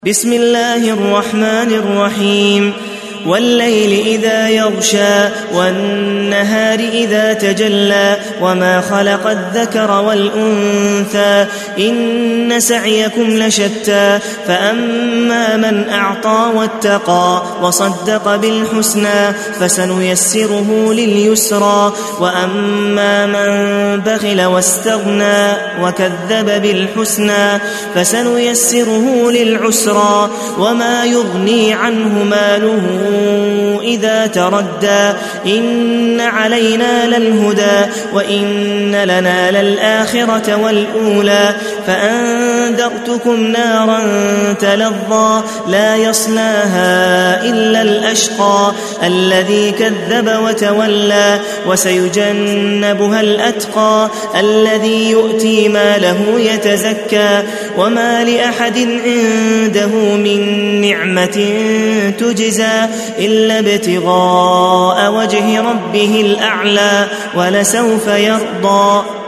بسم الله الرحمن الرحيم والليل إذا يغشى والنهار إذا تجلى وما خلق الذكر والأنثى إن سعيكم لشتى فأما من أعطى واتقى وصدق بالحسنى فسنيسره لليسرى وأما من بخل واستغنى وكذب بالحسنى فسنيسره للعسرى وما يغني عنه ماله إذا تردى إن علينا للهدى وإن لنا للآخرة والأولى فأنذرتكم نارا تلظى لا يصلاها إلا الأشقى الذي كذب وتولى وسيجنبها الأتقى الذي يؤتي ماله يتزكى وما لأحد عنده من نعمة تجزى إلا ابتغاء وجه ربه الأعلى ولسوف يرضى.